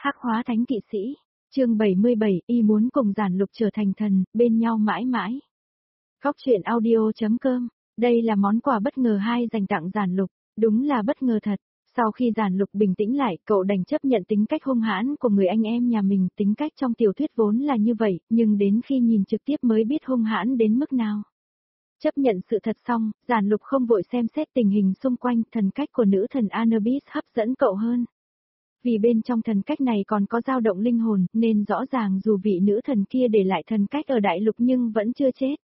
Hắc hóa thánh kỵ sĩ, chương 77, y muốn cùng Giản Lục trở thành thần, bên nhau mãi mãi. Góc truyện audio.com, đây là món quà bất ngờ hai dành tặng Giản Lục, đúng là bất ngờ thật. Sau khi Giản Lục bình tĩnh lại, cậu đành chấp nhận tính cách hung hãn của người anh em nhà mình, tính cách trong tiểu thuyết vốn là như vậy, nhưng đến khi nhìn trực tiếp mới biết hung hãn đến mức nào. Chấp nhận sự thật xong, Giản Lục không vội xem xét tình hình xung quanh, thần cách của nữ thần Anubis hấp dẫn cậu hơn. Vì bên trong thần cách này còn có dao động linh hồn, nên rõ ràng dù vị nữ thần kia để lại thần cách ở đại lục nhưng vẫn chưa chết.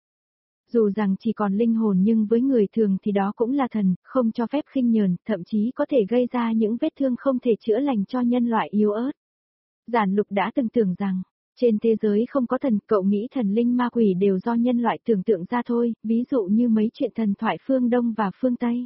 Dù rằng chỉ còn linh hồn nhưng với người thường thì đó cũng là thần, không cho phép khinh nhờn, thậm chí có thể gây ra những vết thương không thể chữa lành cho nhân loại yếu ớt. Giản Lục đã từng tưởng rằng, trên thế giới không có thần, cậu nghĩ thần linh ma quỷ đều do nhân loại tưởng tượng ra thôi, ví dụ như mấy chuyện thần thoại phương Đông và phương Tây.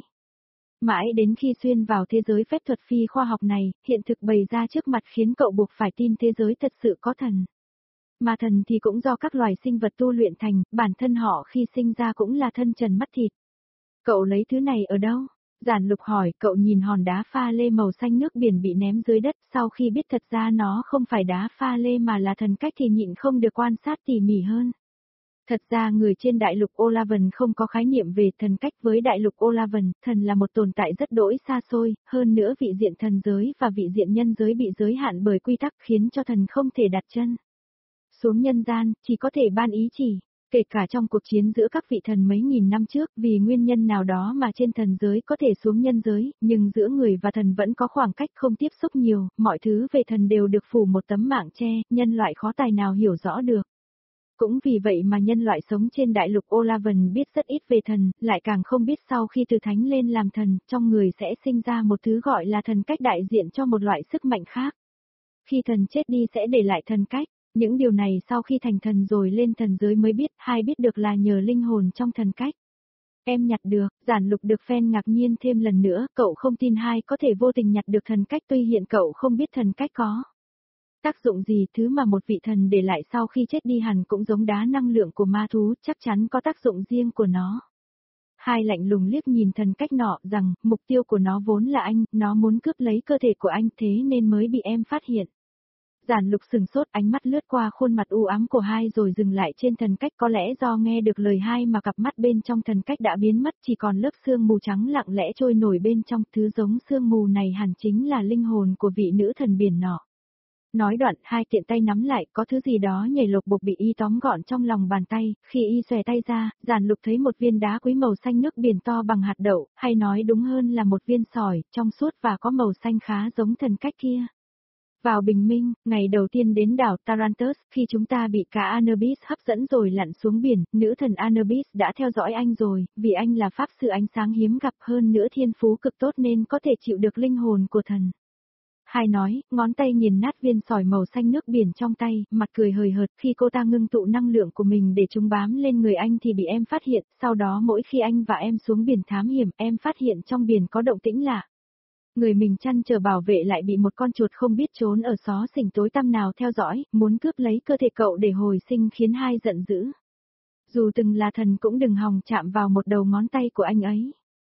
Mãi đến khi xuyên vào thế giới phép thuật phi khoa học này, hiện thực bày ra trước mặt khiến cậu buộc phải tin thế giới thật sự có thần. Mà thần thì cũng do các loài sinh vật tu luyện thành, bản thân họ khi sinh ra cũng là thân trần mắt thịt. Cậu lấy thứ này ở đâu? Giản Lục hỏi, cậu nhìn hòn đá pha lê màu xanh nước biển bị ném dưới đất, sau khi biết thật ra nó không phải đá pha lê mà là thần cách thì nhịn không được quan sát tỉ mỉ hơn. Thật ra người trên đại lục Olavan không có khái niệm về thần cách, với đại lục Olavan, thần là một tồn tại rất đỗi xa xôi, hơn nữa vị diện thần giới và vị diện nhân giới bị giới hạn bởi quy tắc khiến cho thần không thể đặt chân xuống nhân gian, chỉ có thể ban ý chỉ. Kể cả trong cuộc chiến giữa các vị thần mấy nghìn năm trước, vì nguyên nhân nào đó mà trên thần giới có thể xuống nhân giới, nhưng giữa người và thần vẫn có khoảng cách không tiếp xúc nhiều, mọi thứ về thần đều được phủ một tấm mảng che, nhân loại khó tài nào hiểu rõ được. Cũng vì vậy mà nhân loại sống trên đại lục Olavan biết rất ít về thần, lại càng không biết sau khi từ thánh lên làm thần, trong người sẽ sinh ra một thứ gọi là thần cách đại diện cho một loại sức mạnh khác. Khi thần chết đi sẽ để lại thần cách, những điều này sau khi thành thần rồi lên thần giới mới biết, hay biết được là nhờ linh hồn trong thần cách. Em nhặt được, Giản Lục được fan ngạc nhiên thêm lần nữa, cậu không tin hai có thể vô tình nhặt được thần cách tuy hiện cậu không biết thần cách có tác dụng gì, thứ mà một vị thần để lại sau khi chết đi hẳn cũng giống đá năng lượng của ma thú, chắc chắn có tác dụng riêng của nó. Hai lạnh lùng liếc nhìn thần cách nọ rằng, mục tiêu của nó vốn là anh, nó muốn cướp lấy cơ thể của anh thế nên mới bị em phát hiện. Giản Lục sừng sốt, ánh mắt lướt qua khuôn mặt u ám của hai rồi dừng lại trên thần cách, có lẽ do nghe được lời hai mà cặp mắt bên trong thần cách đã biến mất, chỉ còn lớp sương mù trắng lặng lẽ trôi nổi bên trong, thứ giống sương mù này hẳn chính là linh hồn của vị nữ thần biển nọ. Nói đoạn, hai tiện tay nắm lại, có thứ gì đó nhảy lột bột bị y tóm gọn trong lòng bàn tay, khi y xòe tay ra, Giản Lục thấy một viên đá quý màu xanh nước biển to bằng hạt đậu, hay nói đúng hơn là một viên sỏi, trong suốt và có màu xanh khá giống thần cách kia. Vào bình minh, ngày đầu tiên đến đảo Tarantus, khi chúng ta bị cả Anubis hấp dẫn rồi lặn xuống biển, nữ thần Anubis đã theo dõi anh rồi, vì anh là pháp sư ánh sáng hiếm gặp, hơn nữa thiên phú cực tốt nên có thể chịu được linh hồn của thần. Hai nói, ngón tay nghiền nát viên sỏi màu xanh nước biển trong tay, mặt cười hời hợt, khi cô ta ngưng tụ năng lượng của mình để chúng bám lên người anh thì bị em phát hiện, sau đó mỗi khi anh và em xuống biển thám hiểm, em phát hiện trong biển có động tĩnh lạ. Người mình chăn trở bảo vệ lại bị một con chuột không biết trốn ở xó xỉnh tối tăm nào theo dõi, muốn cướp lấy cơ thể cậu để hồi sinh, khiến hai giận dữ. Dù từng là thần cũng đừng hòng chạm vào một đầu ngón tay của anh ấy.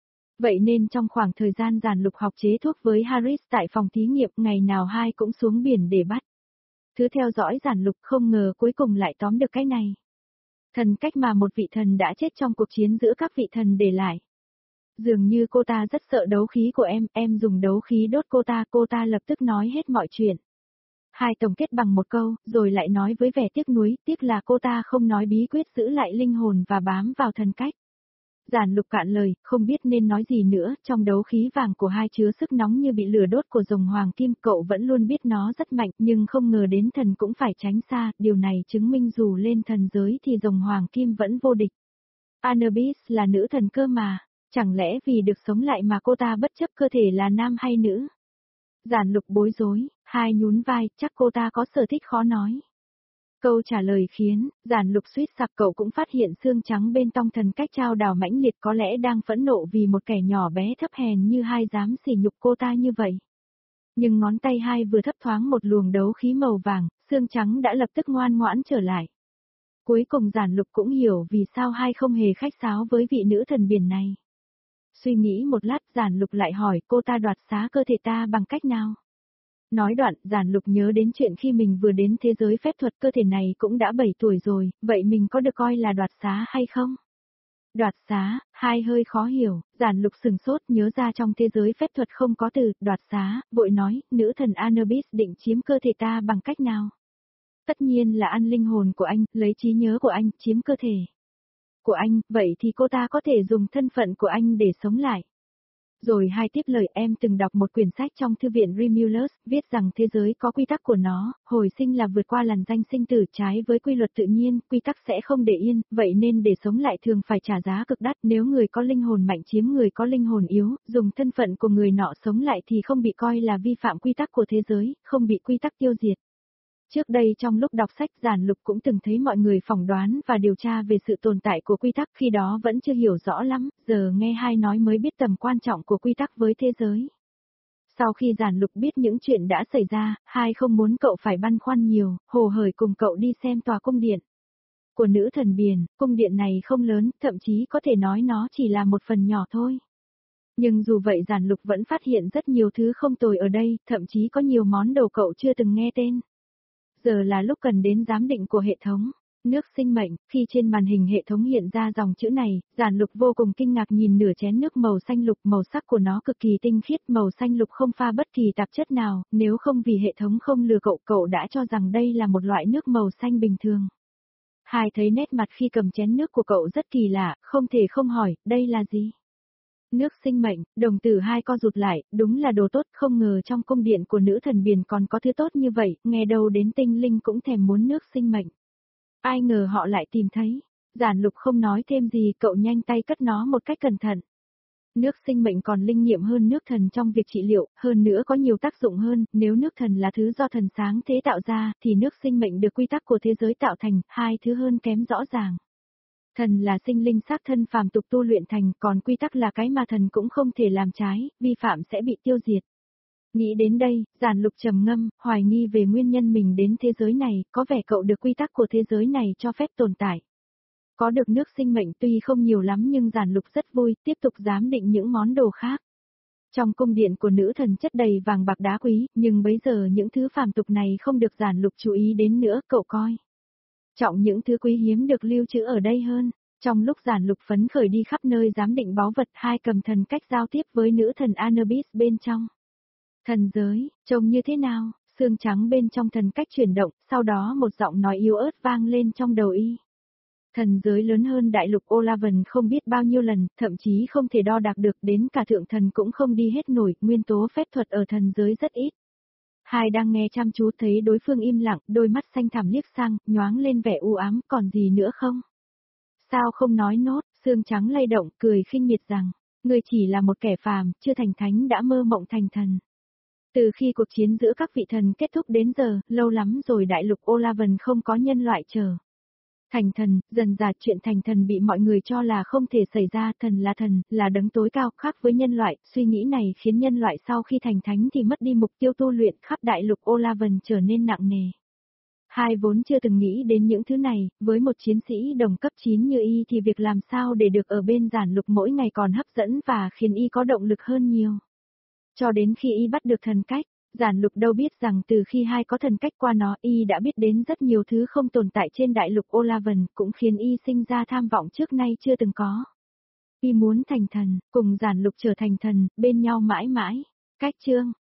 Vậy nên trong khoảng thời gian Giản Lục học chế thuốc với Harris tại phòng thí nghiệm, ngày nào hai cũng xuống biển để bắt thứ theo dõi Giản Lục, không ngờ cuối cùng lại tóm được cái này. Thần cách mà một vị thần đã chết trong cuộc chiến giữa các vị thần để lại. Dường như cô ta rất sợ đấu khí của em dùng đấu khí đốt cô ta lập tức nói hết mọi chuyện. Hai tổng kết bằng một câu, rồi lại nói với vẻ tiếc nuối, tiếc là cô ta không nói bí quyết giữ lại linh hồn và bám vào thần cách. Giản Lục cạn lời, không biết nên nói gì nữa, trong đấu khí vàng của hai chứa sức nóng như bị lửa đốt của rồng hoàng kim, cậu vẫn luôn biết nó rất mạnh, nhưng không ngờ đến thần cũng phải tránh xa, điều này chứng minh dù lên thần giới thì rồng hoàng kim vẫn vô địch. Anubis là nữ thần cơ mà, chẳng lẽ vì được sống lại mà cô ta bất chấp cơ thể là nam hay nữ? Giản Lục bối rối, hai nhún vai, chắc cô ta có sở thích khó nói. Câu trả lời khiến Giản Lục suýt sặc, cậu cũng phát hiện xương trắng bên trong thần cách trao đảo mãnh liệt, có lẽ đang phẫn nộ vì một kẻ nhỏ bé thấp hèn như hai dám sỉ nhục cô ta như vậy. Nhưng ngón tay hai vừa thấp thoáng một luồng đấu khí màu vàng, xương trắng đã lập tức ngoan ngoãn trở lại. Cuối cùng Giản Lục cũng hiểu vì sao hai không hề khách sáo với vị nữ thần biển này. Suy nghĩ một lát, Giản Lục lại hỏi, cô ta đoạt xá cơ thể ta bằng cách nào? Nói đoạn, Giản Lục nhớ đến chuyện khi mình vừa đến thế giới phép thuật cơ thể này cũng đã 7 tuổi rồi, vậy mình có được coi là đoạt xá hay không? Đoạt xá, hai hơi khó hiểu, Giản Lục sừng sốt nhớ ra trong thế giới phép thuật không có từ đoạt xá, vội nói, nữ thần Anubis định chiếm cơ thể ta bằng cách nào? Tất nhiên là ăn linh hồn của anh, lấy trí nhớ của anh, chiếm cơ thể của anh, vậy thì cô ta có thể dùng thân phận của anh để sống lại. Rồi hai tiếp lời em từng đọc một quyển sách trong thư viện Remulus, viết rằng thế giới có quy tắc của nó, hồi sinh là vượt qua làn danh sinh tử trái với quy luật tự nhiên, quy tắc sẽ không để yên, vậy nên để sống lại thường phải trả giá cực đắt, nếu người có linh hồn mạnh chiếm người có linh hồn yếu, dùng thân phận của người nọ sống lại thì không bị coi là vi phạm quy tắc của thế giới, không bị quy tắc tiêu diệt. Trước đây trong lúc đọc sách Giản Lục cũng từng thấy mọi người phỏng đoán và điều tra về sự tồn tại của quy tắc khi đó vẫn chưa hiểu rõ lắm, giờ nghe hai nói mới biết tầm quan trọng của quy tắc với thế giới. Sau khi Giản Lục biết những chuyện đã xảy ra, hai không muốn cậu phải băn khoăn nhiều, hồ hởi cùng cậu đi xem tòa cung điện của nữ thần biển, cung điện này không lớn, thậm chí có thể nói nó chỉ là một phần nhỏ thôi. Nhưng dù vậy Giản Lục vẫn phát hiện rất nhiều thứ không tồi ở đây, thậm chí có nhiều món đồ cậu chưa từng nghe tên. Giờ là lúc cần đến giám định của hệ thống. Nước sinh mệnh, khi trên màn hình hệ thống hiện ra dòng chữ này, Giản Lục vô cùng kinh ngạc nhìn nửa chén nước màu xanh lục, màu sắc của nó cực kỳ tinh khiết, màu xanh lục không pha bất kỳ tạp chất nào, nếu không vì hệ thống không lừa cậu, cậu đã cho rằng đây là một loại nước màu xanh bình thường. Hai thấy nét mặt khi cầm chén nước của cậu rất kỳ lạ, không thể không hỏi, đây là gì? Nước sinh mệnh, đồng tử hai co rụt lại, đúng là đồ tốt, không ngờ trong cung điện của nữ thần biển còn có thứ tốt như vậy, nghe đâu đến tinh linh cũng thèm muốn nước sinh mệnh. Ai ngờ họ lại tìm thấy. Giản Lục không nói thêm gì, cậu nhanh tay cất nó một cách cẩn thận. Nước sinh mệnh còn linh nghiệm hơn nước thần trong việc trị liệu, hơn nữa có nhiều tác dụng hơn, nếu nước thần là thứ do thần sáng thế tạo ra, thì nước sinh mệnh được quy tắc của thế giới tạo thành, hai thứ hơn kém rõ ràng. Thần là sinh linh xác thân phàm tục tu luyện thành, còn quy tắc là cái mà thần cũng không thể làm trái, vi phạm sẽ bị tiêu diệt. Nghĩ đến đây, Giản Lục trầm ngâm, hoài nghi về nguyên nhân mình đến thế giới này, có vẻ cậu được quy tắc của thế giới này cho phép tồn tại. Có được nước sinh mệnh tuy không nhiều lắm nhưng Giản Lục rất vui, tiếp tục giám định những món đồ khác. Trong cung điện của nữ thần chất đầy vàng bạc đá quý, nhưng bấy giờ những thứ phàm tục này không được Giản Lục chú ý đến nữa, cậu coi trọng những thứ quý hiếm được lưu trữ ở đây hơn. Trong lúc Giản Lục phấn khởi đi khắp nơi giám định báu vật, hai cầm thần cách giao tiếp với nữ thần Anubis bên trong. Thần giới, trông như thế nào? Xương trắng bên trong thần cách chuyển động, sau đó một giọng nói yếu ớt vang lên trong đầu y. Thần giới lớn hơn đại lục Olavan không biết bao nhiêu lần, thậm chí không thể đo đạc được, đến cả thượng thần cũng không đi hết nổi, nguyên tố phép thuật ở thần giới rất ít. Hai đang nghe chăm chú thấy đối phương im lặng, đôi mắt xanh thẳm liếc sang, nhoáng lên vẻ u ám, còn gì nữa không? Sao không nói nốt, xương trắng lay động, cười khinh miệt rằng, người chỉ là một kẻ phàm, chưa thành thánh đã mơ mộng thành thần. Từ khi cuộc chiến giữa các vị thần kết thúc đến giờ, lâu lắm rồi đại lục Olavan không có nhân loại chờ. Thành thần, dần dà chuyện thành thần bị mọi người cho là không thể xảy ra, thần, là đấng tối cao, khác với nhân loại, suy nghĩ này khiến nhân loại sau khi thành thánh thì mất đi mục tiêu tu luyện, khắp đại lục Olavan trở nên nặng nề. Hai vốn chưa từng nghĩ đến những thứ này, với một chiến sĩ đồng cấp 9 như y thì việc làm sao để được ở bên Giản Lục mỗi ngày còn hấp dẫn và khiến y có động lực hơn nhiều. Cho đến khi y bắt được thần cách, Giản Lục đâu biết rằng từ khi hai có thần cách qua nó y đã biết đến rất nhiều thứ không tồn tại trên đại lục Olavan, cũng khiến y sinh ra tham vọng trước nay chưa từng có. Y muốn thành thần, cùng Giản Lục trở thành thần, bên nhau mãi mãi. Cách chương